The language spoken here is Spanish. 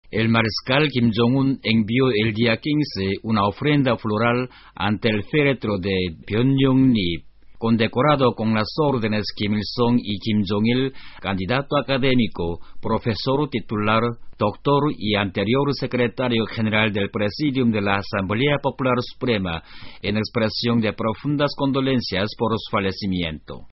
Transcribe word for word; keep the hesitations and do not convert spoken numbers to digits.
El mariscal Kim Jong-un envió el día quince una ofrenda floral ante el féretro de Byong-ni, condecorado con las órdenes Kim Il-sung y Kim Jong-il, candidato académico, profesor titular, doctor y anterior secretario general del Presidium de la Asamblea Popular Suprema, en expresión de profundas condolencias por su fallecimiento.